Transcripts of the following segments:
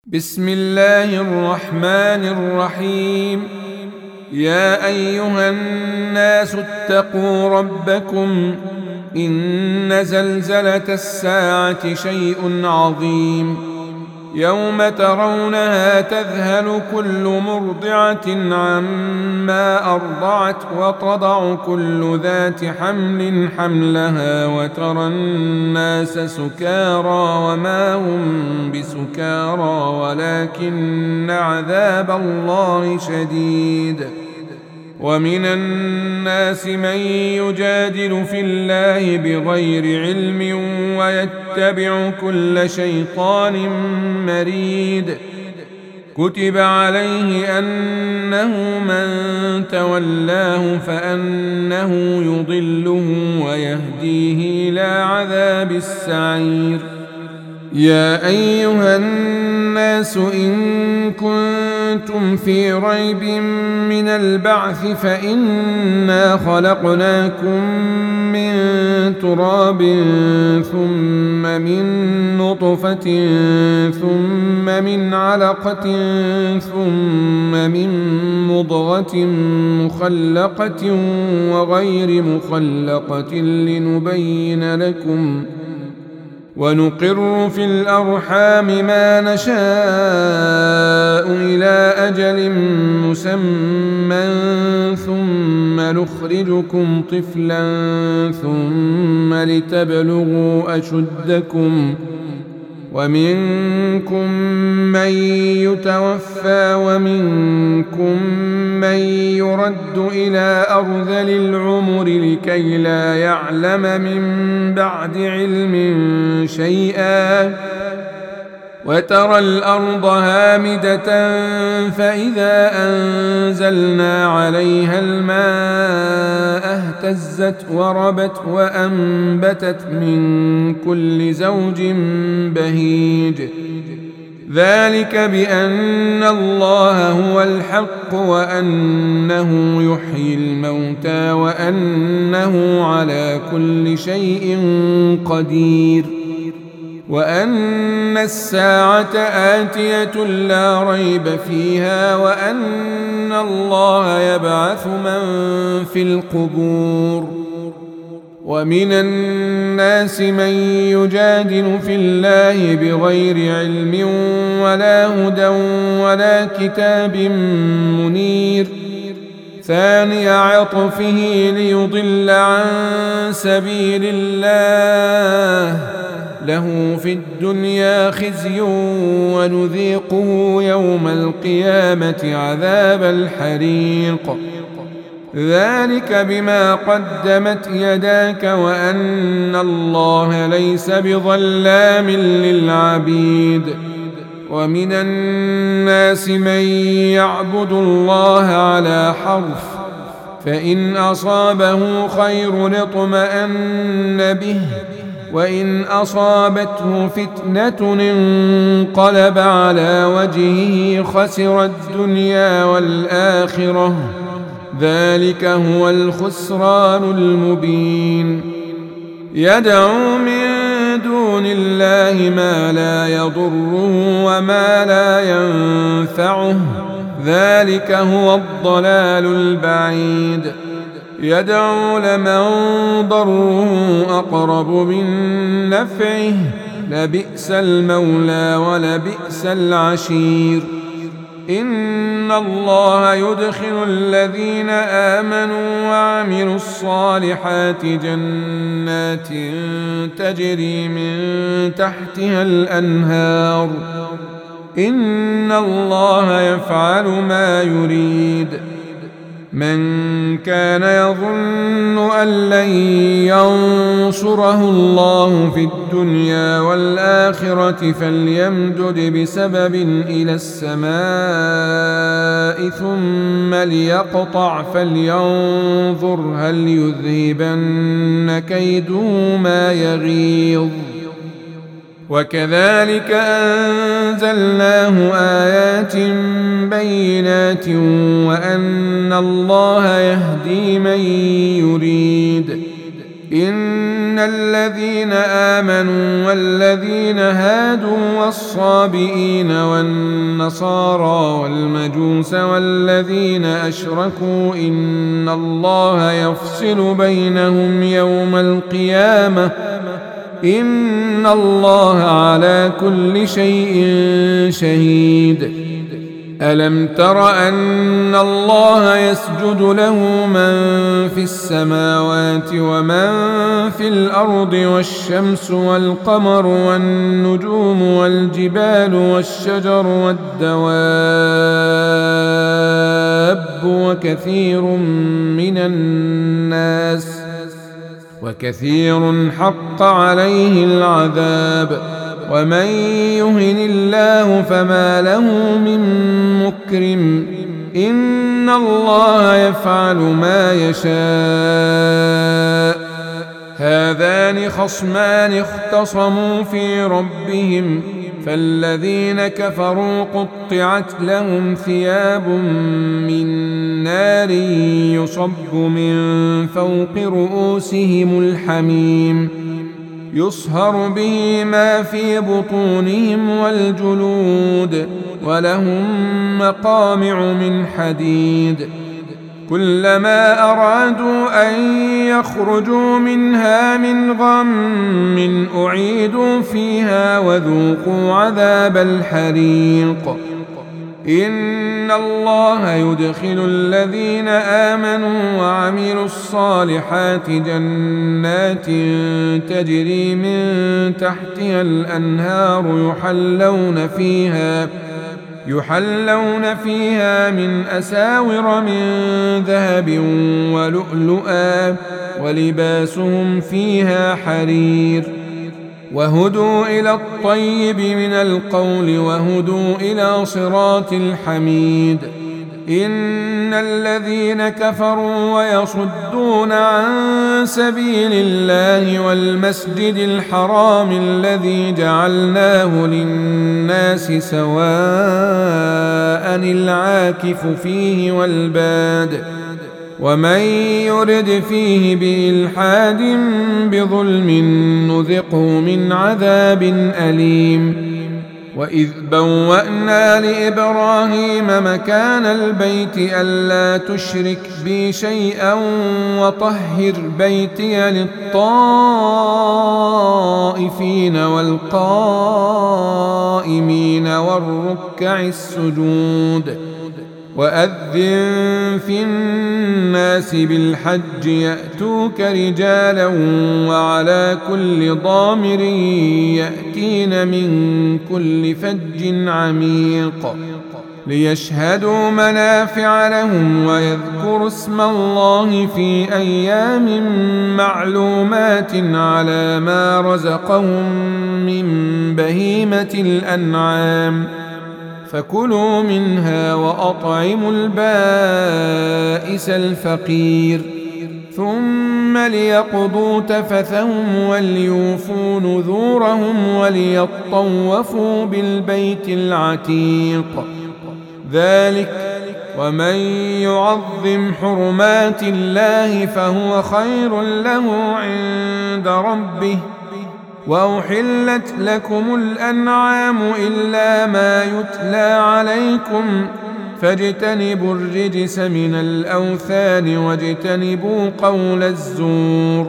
بسم الله الرحمن الرحيم. يا أيها الناس اتقوا ربكم إن زلزلة الساعة شيء عظيم يوم ترونها تذهل كل مرضعة عما أرضعت وتضع كل ذات حمل حملها وترى الناس سكارى وما هم بسكارى ولكن عذاب الله شديد. ومن الناس من يجادل في الله بغير علم ويتبع كل شيطان مريد. كتب عليه أنه من تولاه فأنه يضله ويهديه إلى عذاب السعير. يا أيها الناس إن كنتم في ريب من البعث فإنا خلقناكم من تراب ثم من نطفة ثم من علقة ثم من مضغة مخلقة وغير مخلقة لنبين لكم ونقر في الأرحام ما نشاء إلى أجل مسمى ثم نخرجكم طفلا ثم لتبلغوا أشدكم ومنكم من يتوفى ومنكم من يرد إلى أرذل العمر لكي لا يعلم من بعد علم شيئا. وترى الأرض هامدة فإذا أنزلنا عليها الماء اهتزت وربت وأنبتت من كل زوج بهيج. ذلك بأن الله هو الحق وأنه يحيي الموتى وأنه على كل شيء قدير وأن الساعة آتية لا ريب فيها وأن الله يبعث من في القبور. ومن الناس من يجادل في الله بغير علم ولا هدى ولا كتاب منير. ثاني عطفه ليضل عن سبيل الله له في الدنيا خزي ونذيقه يوم القيامة عذاب الحريق. ذلك بما قدمت يداك وأن الله ليس بظلام للعبيد. ومن الناس من يعبد الله على حرف فإن أصابه خير اطمأن به وإن أصابته فتنة انقلب على وجهه خسر الدنيا والآخرة. ذلك هو الخسران المبين. يدعو من دون الله ما لا يضره وما لا ينفعه ذلك هو الضلال البعيد. يدعو لمن ضره أقرب من نفعه لبئس المولى ولبئس العشير. إن الله يدخل الذين آمنوا وعملوا الصالحات جنات تجري من تحتها الأنهار. إن الله يفعل ما يريد. من كان يظن أن لن ينصره الله في الدنيا والآخرة فليمدد بسبب إلى السماء ثم ليقطع فلينظر هل يذهبن كيده ما يغيظ. وكذلك أنزلناه آيات بينات وأن الله يهدي من يريد. إن الذين آمنوا والذين هادوا والصابئين والنصارى والمجوس والذين أشركوا إن الله يفصل بينهم يوم القيامة إن الله على كل شيء شهيد. ألم تر أن الله يسجد له من في السماوات ومن في الأرض والشمس والقمر والنجوم والجبال والشجر والدواب وكثير حق عليه العذاب ومن يهن الله فما له من مكرم إن الله يفعل ما يشاء. هذان خصمان اختصموا في ربهم فالذين كفروا قطعت لهم ثياب من نار يصب من فوق رؤوسهم الحميم يصهر به ما في بطونهم والجلود ولهم مقامع من حديد كلما أرادوا أن يخرجوا منها من غم أعيدوا فيها وذوقوا عذاب الحريق. إن الله يدخل الذين آمنوا وعملوا الصالحات جنات تجري من تحتها الأنهار يحلون فيها من أساور من ذهب ولؤلؤا ولباسهم فيها حرير وهدوا إلى الطيب من القول وهدوا إلى صراط الحميد. إن الذين كفروا ويصدون عن سبيل الله والمسجد الحرام الذي جعلناه للناس سواء العاكف فيه والباد ومن يرد فيه بإلحاد بظلم نذقه من عذاب أليم. وإذ بوأنا لإبراهيم مكان البيت ألا تشرك بي شيئا وطهر بيتي للطائفين والقائمين والركع السجود. وأذن في الناس بالحج يأتوك رجالا وعلى كل ضامر يأتين من كل فج عميق ليشهدوا منافع لهم ويذكروا اسم الله في أيام معلومات على ما رزقهم من بهيمة الأنعام فكلوا منها وأطعموا البائس الفقير ثم ليقضوا تفثهم وليوفوا نذورهم وليطوفوا بالبيت العتيق. ذلك ومن يعظم حرمات الله فهو خير له عند ربه. وأحلت لكم الأنعام إلا ما يتلى عليكم فاجتنبوا الرجس من الأوثان واجتنبوا قول الزور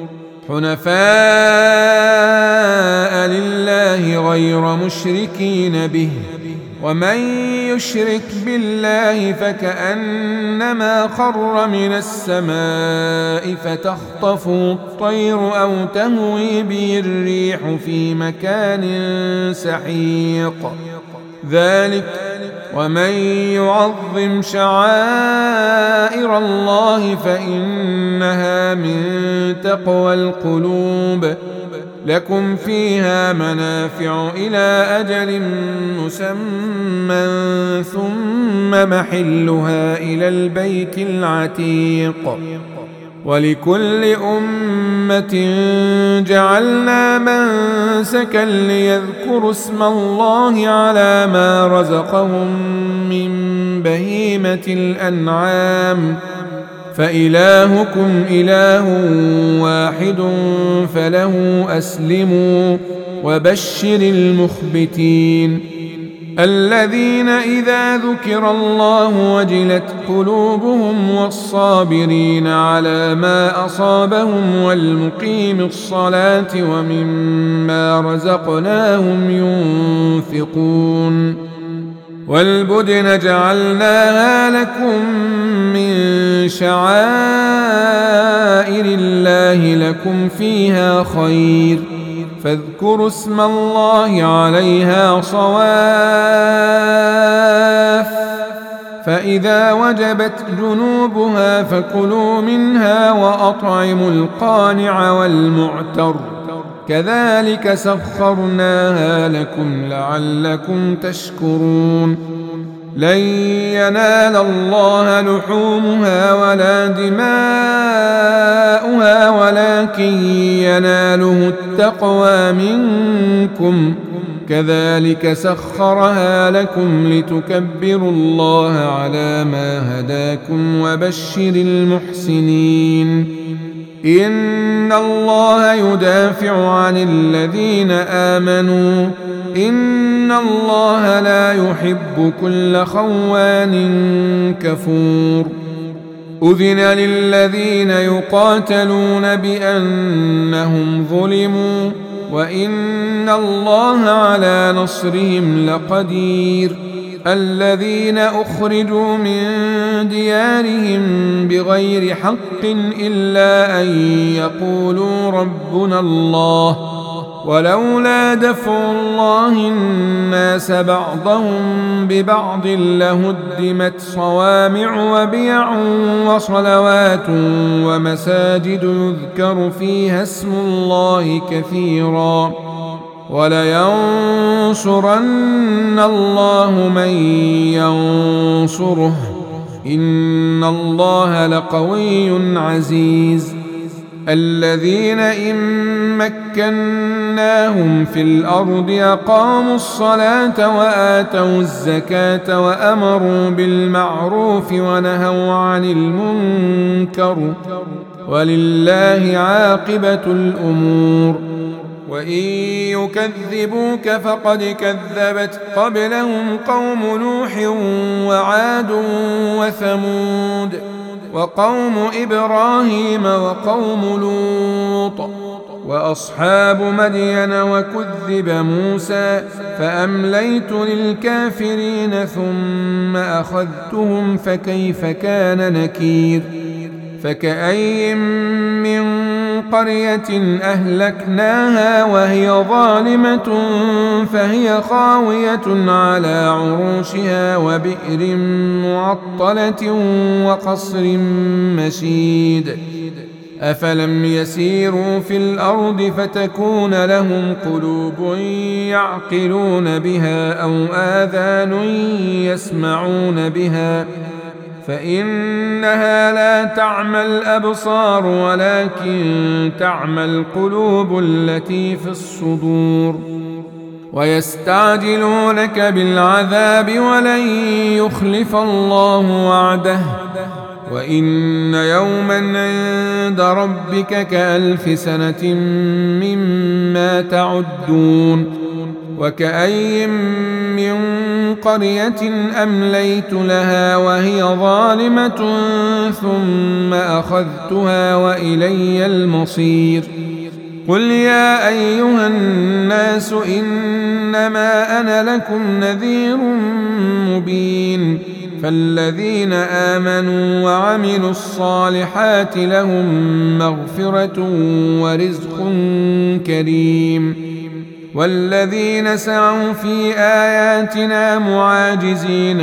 حنفاء لله غير مشركين به ومن يشرك بالله فكأنما خر من السماء فتخطفه الطير أو تهوي به الريح في مكان سحيق. ذلك ومن يعظم شعائر الله فإنها من تقوى القلوب. لكم فيها منافع إلى أجل مسمى ثم محلها إلى البيت العتيق. ولكل أمة جعلنا منسكا ليذكروا اسم الله على ما رزقهم من بهيمة الأنعام فإلهكم إله واحد فله أسلموا وبشر المخبتين الذين إذا ذكر الله وجلت قلوبهم والصابرين على ما أصابهم والمقيم الصلاة ومما رزقناهم ينفقون والبدن جعلناها لكم من شعائر الله لكم فيها خير فاذكروا اسم الله عليها صواف فإذا وجبت جنوبها فكلوا منها وأطعموا القانع والمعتر كذلك سخرناها لكم لعلكم تشكرون لن ينال الله لحومها ولا دماؤها ولكن يناله التقوى منكم كذلك سخرها لكم لتكبروا الله على ما هداكم وبشر المحسنين إن الله يدافع عن الذين آمنوا إن الله لا يحب كل خوان كفور أذن للذين يقاتلون بأنهم ظلموا وإن الله على نصرهم لقدير الذين أخرجوا من ديارهم بغير حق إلا أن يقولوا ربنا الله ولولا دفع الله الناس بعضهم ببعض لهدمت صوامع وبيع وصلوات ومساجد يذكر فيها اسم الله كثيرا ولينصرن الله من ينصره إن الله لقوي عزيز الذين إن مكناهم في الأرض أقاموا الصلاة وآتوا الزكاة وأمروا بالمعروف ونهوا عن المنكر ولله عاقبة الأمور وإن يكذبوك فقد كذبت قبلهم قوم نوح وعاد وثمود وقوم إبراهيم وقوم لوط وأصحاب مدين وكذب موسى فأمليت للكافرين ثم أخذتهم فكيف كان نكير فكأي من قرية أهلكناها وهي ظالمة فهي خاوية على عروشها وبئر معطلة وقصر مشيد أفلم يسيروا في الأرض فتكون لهم قلوب يعقلون بها أو آذان يسمعون بها فإنها لا تعمى الأبصار ولكن تعمى القلوب التي في الصدور ويستعجلونك بالعذاب ولن يخلف الله وعده وإن يوما عند ربك كألف سنة مما تعدون وكأي من قرية أمليت لها وهي ظالمة ثم أخذتها وإلي المصير قل يا أيها الناس إنما أنا لكم نذير مبين فالذين آمنوا وعملوا الصالحات لهم مغفرة ورزق كريم والذين سعوا في آياتنا معاجزين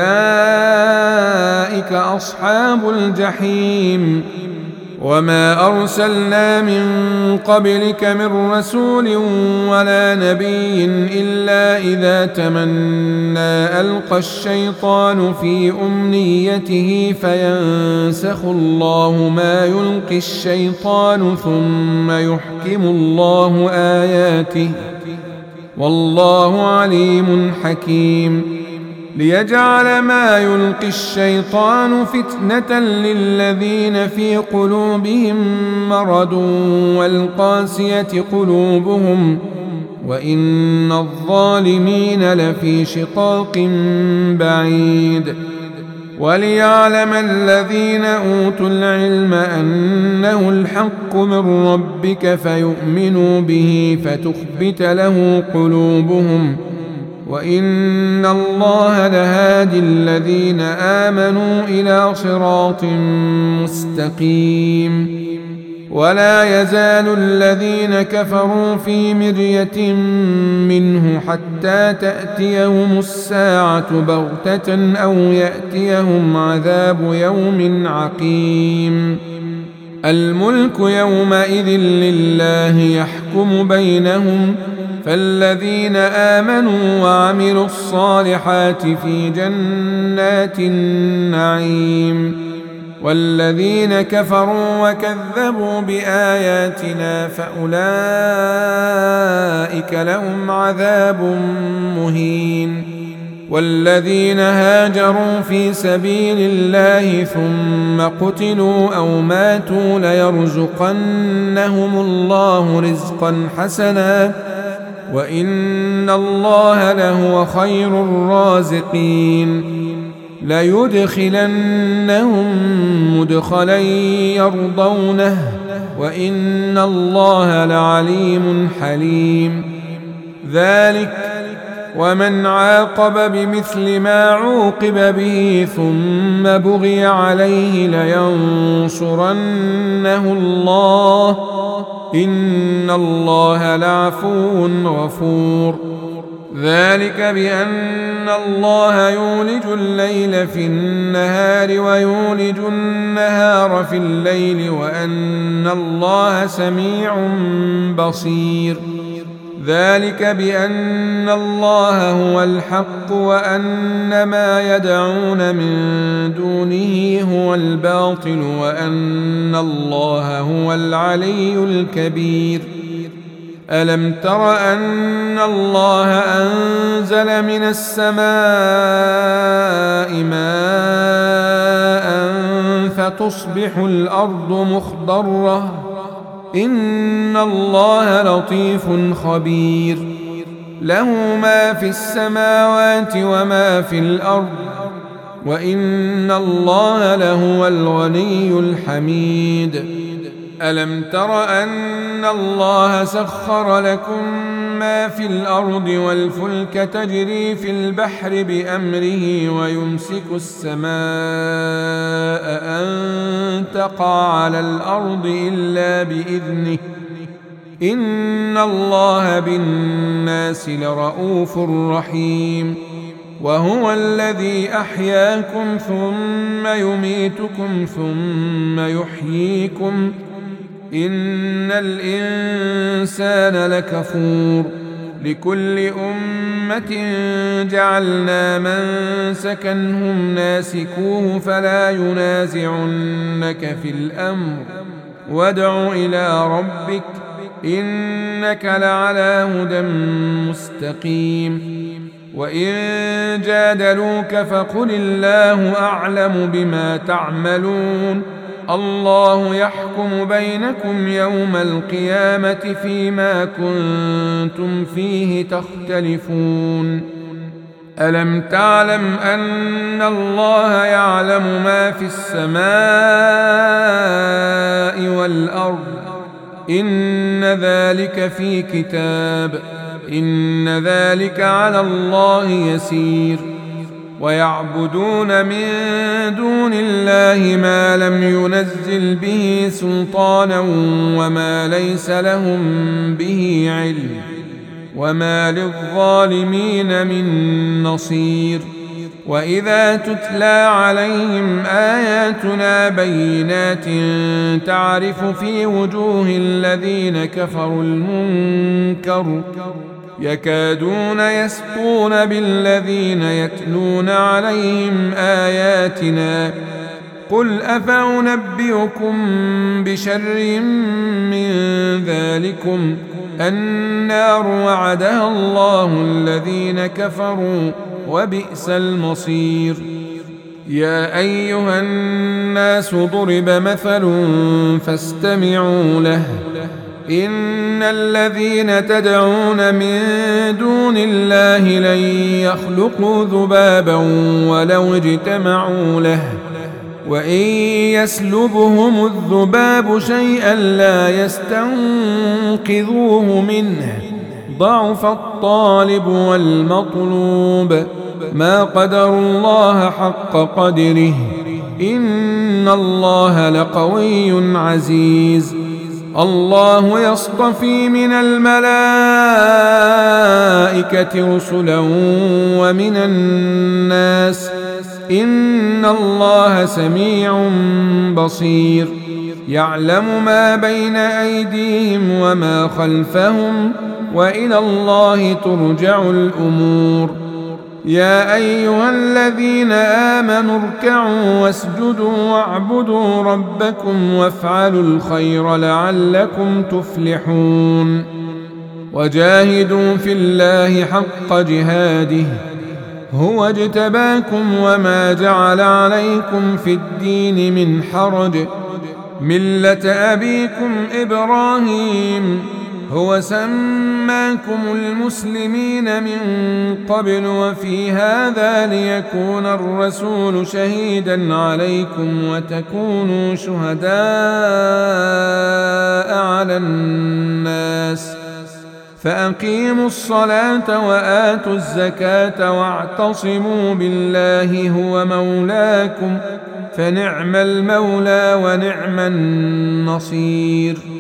أولئك أصحاب الجحيم وما أرسلنا من قبلك من رسول ولا نبي إلا إذا تمنى ألقى الشيطان في أمنيته فينسخ الله ما يلقي الشيطان ثم يحكم الله آياته والله عليم حكيم ليجعل ما يلقي الشيطان فتنة للذين في قلوبهم مرض والقاسية قلوبهم وإن الظالمين لفي شقاق بعيد. وليعلم الذين أوتوا العلم أنه الحق من ربك فيؤمنوا به فتخبت له قلوبهم وإن الله لهادي الذين آمنوا إلى صراط مستقيم. ولا يزال الذين كفروا في مرية منه حتى تأتيهم الساعة بغتة أو يأتيهم عذاب يوم عقيم. الملك يومئذ لله يحكم بينهم فالذين آمنوا وعملوا الصالحات في جنات النعيم والذين كفروا وكذبوا بآياتنا فأولئك لهم عذاب مهين. والذين هاجروا في سبيل الله ثم قتلوا أو ماتوا ليرزقنهم الله رزقا حسنا وإن الله لهو خير الرازقين. ليدخلنهم مدخلا يرضونه وإن الله لعليم حليم. ذلك ومن عاقب بمثل ما عوقب به ثم بغي عليه لينصرنه الله إن الله لعفو غفور. ذلك بأن الله يولج الليل في النهار ويولج النهار في الليل وأن الله سميع بصير. ذلك بأن الله هو الحق وأن ما يدعون من دونه هو الباطل وأن الله هو العلي الكبير. ألم تر أن الله أنزل من السماء ماء فتصبح الأرض مخضرة إن الله لطيف خبير. له ما في السماوات وما في الأرض وإن الله لهو الغني الحميد. ألم تر أن الله سخر لكم ما في الأرض والفلك تجري في البحر بأمره ويمسك السماء أن تقع على الأرض إلا بإذنه إن الله بالناس لرؤوف رحيم. وهو الذي أحياكم ثم يميتكم ثم يحييكم إن الإنسان لكفور. لكل أمة جعلنا منسكا هم ناسكوه فلا ينازعنك في الأمر وادع إلى ربك إنك لعلى هدى مستقيم. وإن جادلوك فقل الله أعلم بما تعملون الله يحكم بينكم يوم القيامة فيما كنتم فيه تختلفون. ألم تعلم أن الله يعلم ما في السماء والأرض إن ذلك في كتاب إن ذلك على الله يسير. ويعبدون من دون الله ما لم ينزل به سلطانا وما ليس لهم به علم وما للظالمين من نصير. وإذا تتلى عليهم آياتنا بينات تعرف في وجوه الذين كفروا المنكر يكادون يسطون بالذين يتلون عليهم آياتنا قل أفأنبئكم بشر من ذلكم النار وعدها الله الذين كفروا وبئس المصير. يا أيها الناس ضرب مثل فاستمعوا له إن الذين تدعون من دون الله لن يخلقوا ذبابا ولو اجتمعوا له وإن يسلبهم الذباب شيئا لا يستنقذوه منه ضعف الطالب والمطلوب ما قدروا الله حق قدره إن الله لقوي عزيز. الله يصطفي من الملائكة رسلا ومن الناس إن الله سميع بصير يعلم ما بين أيديهم وما خلفهم وإلى الله ترجع الأمور. يا أيها الذين آمنوا اركعوا واسجدوا واعبدوا ربكم وافعلوا الخير لعلكم تفلحون. وجاهدوا في الله حق جهاده هو اجتباكم وما جعل عليكم في الدين من حرج ملة أبيكم إبراهيم هو سماكم المسلمين من قبل وفي هذا ليكون الرسول شهيدا عليكم وتكونوا شهداء على الناس فأقيموا الصلاة وآتوا الزكاة واعتصموا بالله هو مولاكم فنعم المولى ونعم النصير.